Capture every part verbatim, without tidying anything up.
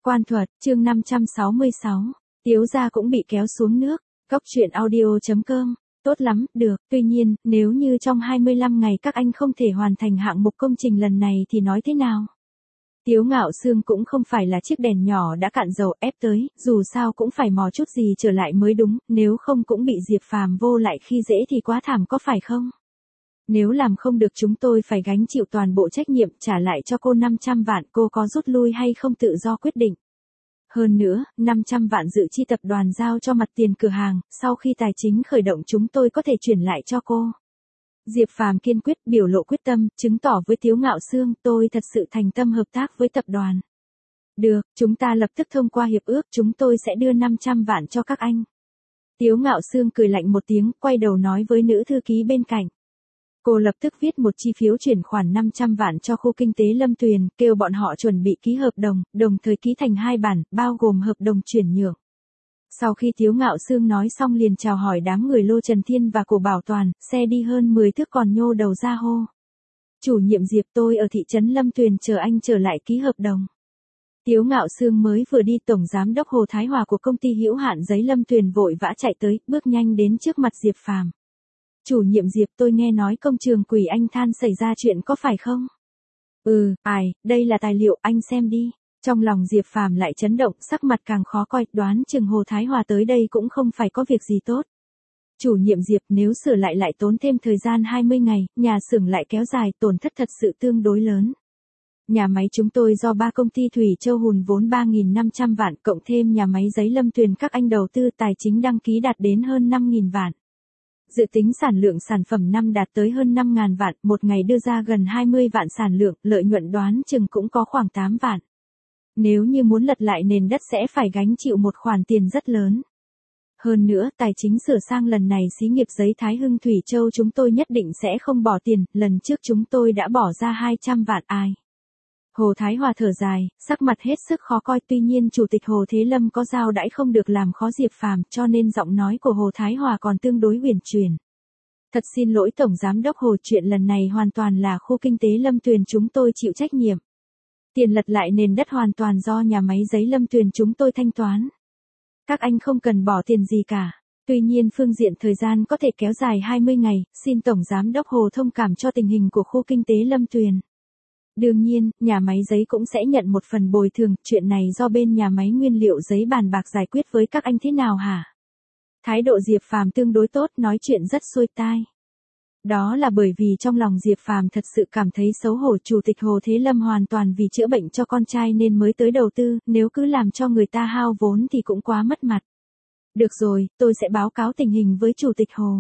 Quan thuật, chương năm trăm sáu mươi sáu. Tiếu gia cũng bị kéo xuống nước. Góc truyện audio chấm com. Tốt lắm, được, tuy nhiên, nếu như trong hai mươi lăm ngày các anh không thể hoàn thành hạng mục công trình lần này thì nói thế nào? Tiếu Ngạo Sương cũng không phải là chiếc đèn nhỏ đã cạn dầu ép tới, dù sao cũng phải mò chút gì trở lại mới đúng, nếu không cũng bị Diệp Phàm vô lại khi dễ thì quá thảm có phải không? Nếu làm không được chúng tôi phải gánh chịu toàn bộ trách nhiệm trả lại cho cô năm trăm vạn, cô có rút lui hay không tự do quyết định. Hơn nữa, năm trăm vạn dự chi tập đoàn giao cho mặt tiền cửa hàng, sau khi tài chính khởi động chúng tôi có thể chuyển lại cho cô. Diệp Phàm kiên quyết biểu lộ quyết tâm, chứng tỏ với Tiếu Ngạo Sương tôi thật sự thành tâm hợp tác với tập đoàn. Được, chúng ta lập tức thông qua hiệp ước, chúng tôi sẽ đưa năm trăm vạn cho các anh. Tiếu Ngạo Sương cười lạnh một tiếng, quay đầu nói với nữ thư ký bên cạnh. Cô lập tức viết một chi phiếu chuyển khoản năm trăm vạn cho khu kinh tế Lâm Tuyền, kêu bọn họ chuẩn bị ký hợp đồng, đồng thời ký thành hai bản, bao gồm hợp đồng chuyển nhượng. Sau khi Tiếu Ngạo Sương nói xong liền chào hỏi đám người Lô Trần Thiên và Cổ Bảo Toàn, xe đi hơn mười thước còn nhô đầu ra hô. Chủ nhiệm Diệp, tôi ở thị trấn Lâm Tuyền chờ anh trở lại ký hợp đồng. Tiếu Ngạo Sương mới vừa đi, tổng giám đốc Hồ Thái Hòa của công ty hữu hạn giấy Lâm Tuyền vội vã chạy tới, bước nhanh đến trước mặt Diệp Phàm. Chủ nhiệm Diệp, tôi nghe nói công trường Quỷ Anh Than xảy ra chuyện có phải không? Ừ, ai, đây là tài liệu, anh xem đi. Trong lòng Diệp Phàm lại chấn động, sắc mặt càng khó coi, đoán chừng Hồ Thái Hòa tới đây cũng không phải có việc gì tốt. Chủ nhiệm Diệp, nếu sửa lại lại tốn thêm thời gian hai mươi ngày, nhà xưởng lại kéo dài, tổn thất thật sự tương đối lớn. Nhà máy chúng tôi do ba công ty Thủy Châu hùn vốn ba nghìn năm trăm vạn, cộng thêm nhà máy giấy Lâm Tuyền các anh đầu tư, tài chính đăng ký đạt đến hơn năm nghìn vạn. Dự tính sản lượng sản phẩm năm đạt tới hơn năm nghìn vạn, một ngày đưa ra gần hai mươi vạn sản lượng, lợi nhuận đoán chừng cũng có khoảng tám vạn. Nếu như muốn lật lại nền đất sẽ phải gánh chịu một khoản tiền rất lớn. Hơn nữa, tài chính sửa sang lần này xí nghiệp giấy Thái Hưng Thủy Châu chúng tôi nhất định sẽ không bỏ tiền, lần trước chúng tôi đã bỏ ra hai trăm vạn ai. Hồ Thái Hòa thở dài, sắc mặt hết sức khó coi, tuy nhiên Chủ tịch Hồ Thế Lâm có giao đãi không được làm khó Diệp Phàm, cho nên giọng nói của Hồ Thái Hòa còn tương đối huyền chuyển. Thật xin lỗi Tổng Giám đốc Hồ, chuyện lần này hoàn toàn là khu kinh tế Lâm Tuyền chúng tôi chịu trách nhiệm. Tiền lật lại nền đất hoàn toàn do nhà máy giấy Lâm Tuyền chúng tôi thanh toán. Các anh không cần bỏ tiền gì cả. Tuy nhiên phương diện thời gian có thể kéo dài hai mươi ngày, xin Tổng Giám đốc Hồ thông cảm cho tình hình của khu kinh tế Lâm Tuyền. Đương nhiên, nhà máy giấy cũng sẽ nhận một phần bồi thường, chuyện này do bên nhà máy nguyên liệu giấy bàn bạc giải quyết với các anh thế nào hả? Thái độ Diệp Phàm tương đối tốt, nói chuyện rất xuôi tai. Đó là bởi vì trong lòng Diệp Phàm thật sự cảm thấy xấu hổ, Chủ tịch Hồ Thế Lâm hoàn toàn vì chữa bệnh cho con trai nên mới tới đầu tư, nếu cứ làm cho người ta hao vốn thì cũng quá mất mặt. Được rồi, tôi sẽ báo cáo tình hình với Chủ tịch Hồ.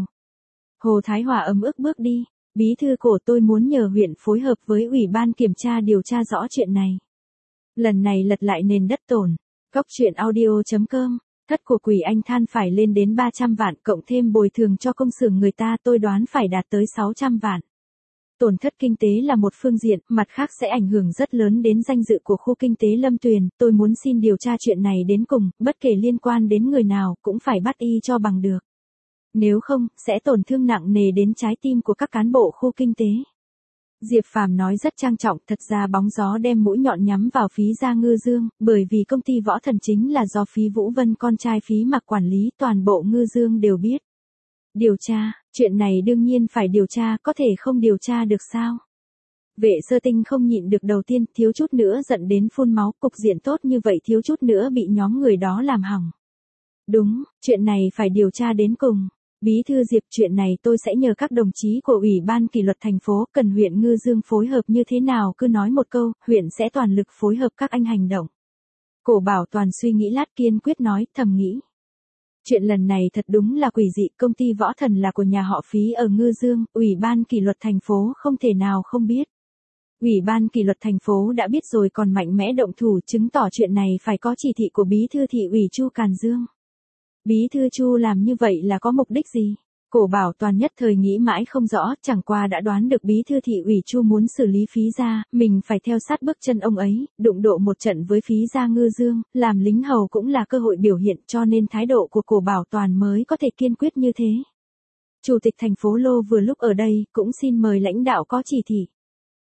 Hồ Thái Hòa ấm ức bước đi. Bí thư Cổ, tôi muốn nhờ huyện phối hợp với Ủy ban kiểm tra điều tra rõ chuyện này. Lần này lật lại nền đất tổn. Góc truyện audio chấm com. Thất của Quỷ Anh Than phải lên đến ba trăm vạn, cộng thêm bồi thường cho công xưởng người ta tôi đoán phải đạt tới sáu trăm vạn. Tổn thất kinh tế là một phương diện, mặt khác sẽ ảnh hưởng rất lớn đến danh dự của khu kinh tế Lâm Tuyền, tôi muốn xin điều tra chuyện này đến cùng, bất kể liên quan đến người nào cũng phải bắt y cho bằng được. Nếu không, sẽ tổn thương nặng nề đến trái tim của các cán bộ khu kinh tế. Diệp Phàm nói rất trang trọng, thật ra bóng gió đem mũi nhọn nhắm vào Phí Gia Ngư Dương, bởi vì công ty Võ Thần chính là do Phí Vũ Vân con trai Phí Mặc quản lý, toàn bộ Ngư Dương đều biết. Điều tra, chuyện này đương nhiên phải điều tra, có thể không điều tra được sao? Vệ Sơ Tinh không nhịn được, đầu tiên, thiếu chút nữa giận đến phun máu, cục diện tốt như vậy thiếu chút nữa bị nhóm người đó làm hỏng. Đúng, chuyện này phải điều tra đến cùng. Bí thư Diệp, chuyện này tôi sẽ nhờ các đồng chí của Ủy ban kỷ luật thành phố, cần huyện Ngư Dương phối hợp như thế nào cứ nói một câu, huyện sẽ toàn lực phối hợp các anh hành động. Cổ Bảo Toàn suy nghĩ lát kiên quyết nói, thầm nghĩ. Chuyện lần này thật đúng là quỷ dị, công ty Võ Thần là của nhà họ Phí ở Ngư Dương, Ủy ban kỷ luật thành phố không thể nào không biết. Ủy ban kỷ luật thành phố đã biết rồi còn mạnh mẽ động thủ, chứng tỏ chuyện này phải có chỉ thị của Bí thư thị ủy Chu Càn Dương. Bí thư Chu làm như vậy là có mục đích gì? Cổ Bảo Toàn nhất thời nghĩ mãi không rõ, chẳng qua đã đoán được Bí thư thị ủy Chu muốn xử lý Phí Gia, mình phải theo sát bước chân ông ấy, đụng độ một trận với Phí Gia Ngư Dương, làm lính hầu cũng là cơ hội biểu hiện, cho nên thái độ của Cổ Bảo Toàn mới có thể kiên quyết như thế. Chủ tịch thành phố Lô vừa lúc ở đây, cũng xin mời lãnh đạo có chỉ thị.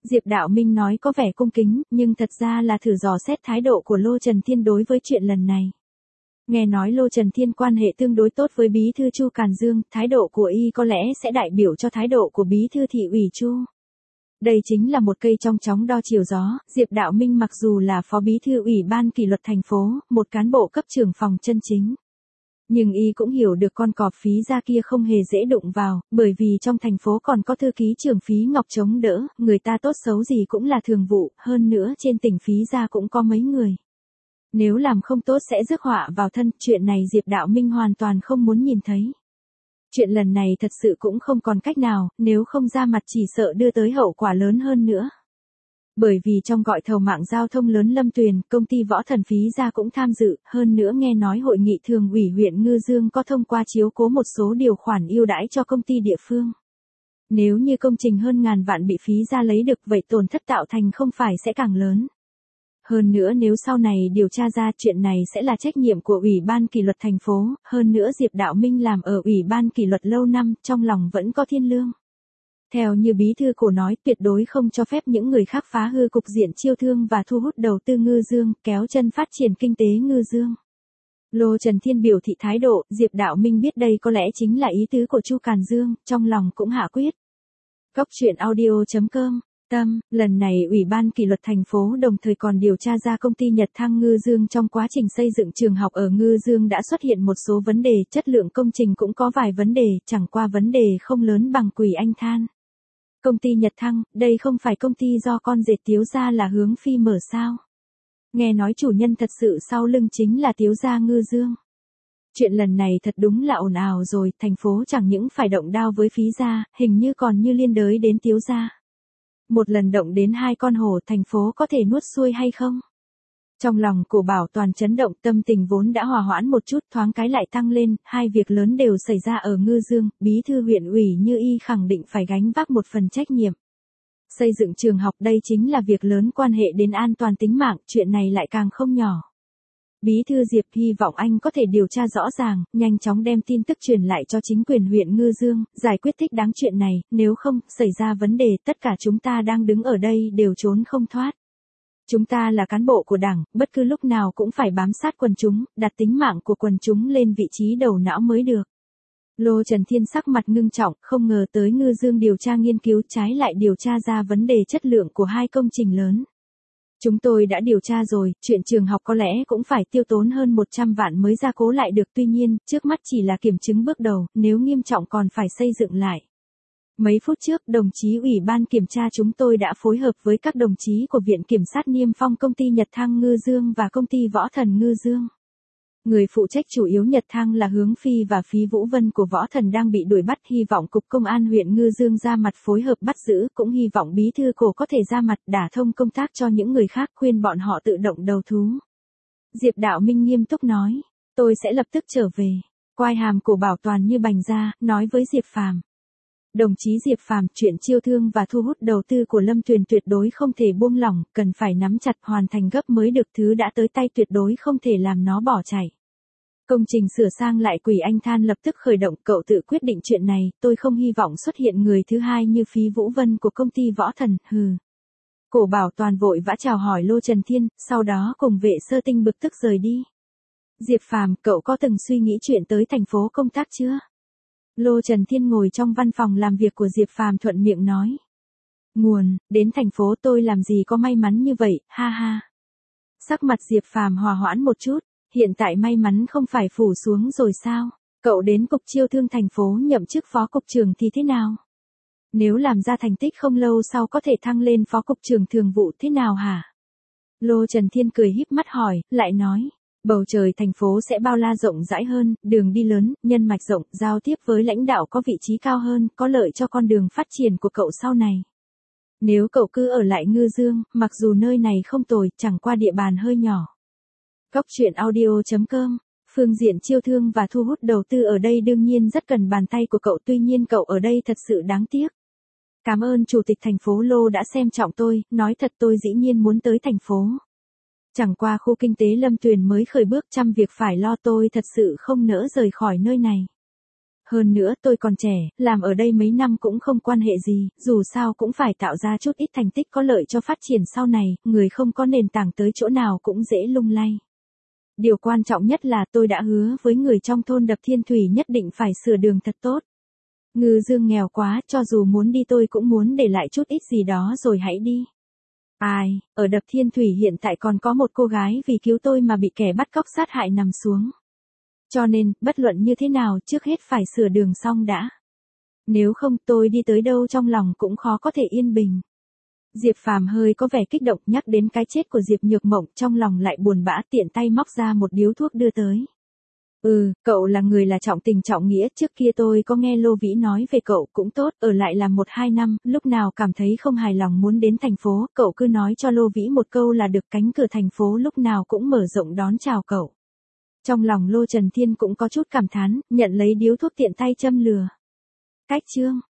Diệp Đạo Minh nói có vẻ cung kính, nhưng thật ra là thử dò xét thái độ của Lô Trần Thiên đối với chuyện lần này. Nghe nói Lô Trần Thiên quan hệ tương đối tốt với bí thư Chu Càn Dương, thái độ của y có lẽ sẽ đại biểu cho thái độ của bí thư thị ủy Chu. Đây chính là một cây trong chóng đo chiều gió. Diệp Đạo Minh mặc dù là phó bí thư ủy ban kỷ luật thành phố, một cán bộ cấp trưởng phòng chân chính, nhưng y cũng hiểu được con cọp Phí Gia kia không hề dễ đụng vào, bởi vì trong thành phố còn có thư ký trưởng Phí Ngọc chống đỡ, người ta tốt xấu gì cũng là thường vụ, hơn nữa trên tỉnh Phí Gia cũng có mấy người. Nếu làm không tốt sẽ rước họa vào thân, chuyện này Diệp Đạo Minh hoàn toàn không muốn nhìn thấy. Chuyện lần này thật sự cũng không còn cách nào, nếu không ra mặt chỉ sợ đưa tới hậu quả lớn hơn nữa. Bởi vì trong gọi thầu mạng giao thông lớn Lâm Tuyền, công ty Võ Thần Phí Gia cũng tham dự, hơn nữa nghe nói hội nghị thường ủy huyện Ngư Dương có thông qua chiếu cố một số điều khoản ưu đãi cho công ty địa phương. Nếu như công trình hơn ngàn vạn bị Phí Gia lấy được vậy tổn thất tạo thành không phải sẽ càng lớn. Hơn nữa nếu sau này điều tra ra chuyện này sẽ là trách nhiệm của Ủy ban kỷ luật thành phố, hơn nữa Diệp Đạo Minh làm ở Ủy ban kỷ luật lâu năm, trong lòng vẫn có thiên lương. Theo như bí thư cổ nói, tuyệt đối không cho phép những người khác phá hư cục diện chiêu thương và thu hút đầu tư Ngư Dương, kéo chân phát triển kinh tế Ngư Dương. Lô Trần Thiên biểu thị thái độ, Diệp Đạo Minh biết đây có lẽ chính là ý tứ của Chu Càn Dương, trong lòng cũng hạ quyết. Cốc truyện audio chấm com Tâm, lần này Ủy ban kỷ luật thành phố đồng thời còn điều tra ra công ty Nhật Thăng Ngư Dương trong quá trình xây dựng trường học ở Ngư Dương đã xuất hiện một số vấn đề, chất lượng công trình cũng có vài vấn đề, chẳng qua vấn đề không lớn bằng Quỷ Anh than. Công ty Nhật Thăng, đây không phải công ty do con dệt Tiếu Gia là Hướng Phi mở sao? Nghe nói chủ nhân thật sự sau lưng chính là Tiếu Gia Ngư Dương. Chuyện lần này thật đúng là ồn ào rồi, thành phố chẳng những phải động đao với Phí Gia, hình như còn như liên đới đến Tiếu Gia. Một lần động đến hai con hổ, thành phố có thể nuốt xuôi hay không? Trong lòng của Bảo Toàn chấn động, tâm tình vốn đã hòa hoãn một chút thoáng cái lại tăng lên, hai việc lớn đều xảy ra ở Ngư Dương, bí thư huyện ủy Như Y khẳng định phải gánh vác một phần trách nhiệm. Xây dựng trường học đây chính là việc lớn quan hệ đến an toàn tính mạng, chuyện này lại càng không nhỏ. Bí thư Diệp hy vọng anh có thể điều tra rõ ràng, nhanh chóng đem tin tức truyền lại cho chính quyền huyện Ngư Dương, giải quyết thích đáng chuyện này, nếu không, xảy ra vấn đề, tất cả chúng ta đang đứng ở đây đều trốn không thoát. Chúng ta là cán bộ của Đảng, bất cứ lúc nào cũng phải bám sát quần chúng, đặt tính mạng của quần chúng lên vị trí đầu não mới được. Lô Trần Thiên sắc mặt ngưng trọng, không ngờ tới Ngư Dương điều tra nghiên cứu trái lại điều tra ra vấn đề chất lượng của hai công trình lớn. Chúng tôi đã điều tra rồi, chuyện trường học có lẽ cũng phải tiêu tốn hơn một trăm vạn mới gia cố lại được, tuy nhiên, trước mắt chỉ là kiểm chứng bước đầu, nếu nghiêm trọng còn phải xây dựng lại. Mấy phút trước, đồng chí Ủy ban kiểm tra chúng tôi đã phối hợp với các đồng chí của Viện Kiểm sát niêm phong công ty Nhật Thăng Ngư Dương và công ty Võ Thần Ngư Dương. Người phụ trách chủ yếu Nhật Thăng là Hướng Phi và Phí Vũ Vân của Võ Thần đang bị đuổi bắt, hy vọng Cục Công an huyện Ngư Dương ra mặt phối hợp bắt giữ, cũng hy vọng bí thư cổ có thể ra mặt đả thông công tác cho những người khác, khuyên bọn họ tự động đầu thú. Diệp Đạo Minh nghiêm túc nói, tôi sẽ lập tức trở về. Quai hàm của Bảo Toàn như bành ra, nói với Diệp Phàm. Đồng chí Diệp Phàm, chuyện chiêu thương và thu hút đầu tư của Lâm Tuyền tuyệt đối không thể buông lỏng, cần phải nắm chặt hoàn thành gấp mới được, thứ đã tới tay tuyệt đối không thể làm nó bỏ chạy. Công trình sửa sang lại Quỷ Anh than lập tức khởi động, cậu tự quyết định chuyện này, tôi không hy vọng xuất hiện người thứ hai như Phí Vũ Vân của công ty Võ Thần, hừ. Cổ Bảo Toàn vội vã chào hỏi Lô Trần Thiên, sau đó cùng vệ sơ tinh bực tức rời đi. Diệp Phàm, cậu có từng suy nghĩ chuyện tới thành phố công tác chưa? Lô Trần Thiên ngồi trong văn phòng làm việc của Diệp Phàm thuận miệng nói. Nguồn, đến thành phố tôi làm gì có may mắn như vậy, ha ha. Sắc mặt Diệp Phàm hòa hoãn một chút, hiện tại may mắn không phải phủ xuống rồi sao? Cậu đến cục chiêu thương thành phố nhậm chức phó cục trưởng thì thế nào? Nếu làm ra thành tích không lâu sau có thể thăng lên phó cục trưởng thường vụ thế nào hả? Lô Trần Thiên cười híp mắt hỏi, lại nói. Bầu trời thành phố sẽ bao la rộng rãi hơn, đường đi lớn, nhân mạch rộng, giao tiếp với lãnh đạo có vị trí cao hơn, có lợi cho con đường phát triển của cậu sau này. Nếu cậu cứ ở lại Ngư Dương, mặc dù nơi này không tồi, chẳng qua địa bàn hơi nhỏ. Cốc truyện audio chấm com, phương diện chiêu thương và thu hút đầu tư ở đây đương nhiên rất cần bàn tay của cậu, tuy nhiên cậu ở đây thật sự đáng tiếc. Cảm ơn Chủ tịch thành phố Lô đã xem trọng tôi, nói thật tôi dĩ nhiên muốn tới thành phố. Chẳng qua khu kinh tế Lâm Tuyền mới khởi bước, trăm việc phải lo, tôi thật sự không nỡ rời khỏi nơi này. Hơn nữa tôi còn trẻ, làm ở đây mấy năm cũng không quan hệ gì, dù sao cũng phải tạo ra chút ít thành tích có lợi cho phát triển sau này, người không có nền tảng tới chỗ nào cũng dễ lung lay. Điều quan trọng nhất là tôi đã hứa với người trong thôn Đập Thiên Thủy nhất định phải sửa đường thật tốt. Ngư Dương nghèo quá, cho dù muốn đi tôi cũng muốn để lại chút ít gì đó rồi hãy đi. Ai, ở Đập Thiên Thủy hiện tại còn có một cô gái vì cứu tôi mà bị kẻ bắt cóc sát hại nằm xuống. Cho nên, bất luận như thế nào trước hết phải sửa đường xong đã. Nếu không tôi đi tới đâu trong lòng cũng khó có thể yên bình. Diệp Phàm hơi có vẻ kích động nhắc đến cái chết của Diệp Nhược Mộng, trong lòng lại buồn bã, tiện tay móc ra một điếu thuốc đưa tới. Ừ, cậu là người là trọng tình trọng nghĩa, trước kia tôi có nghe Lô Vĩ nói về cậu cũng tốt, ở lại làm một hai năm, lúc nào cảm thấy không hài lòng muốn đến thành phố, cậu cứ nói cho Lô Vĩ một câu là được, cánh cửa thành phố lúc nào cũng mở rộng đón chào cậu. Trong lòng Lô Trần Thiên cũng có chút cảm thán, nhận lấy điếu thuốc tiện tay châm lửa. Cách chương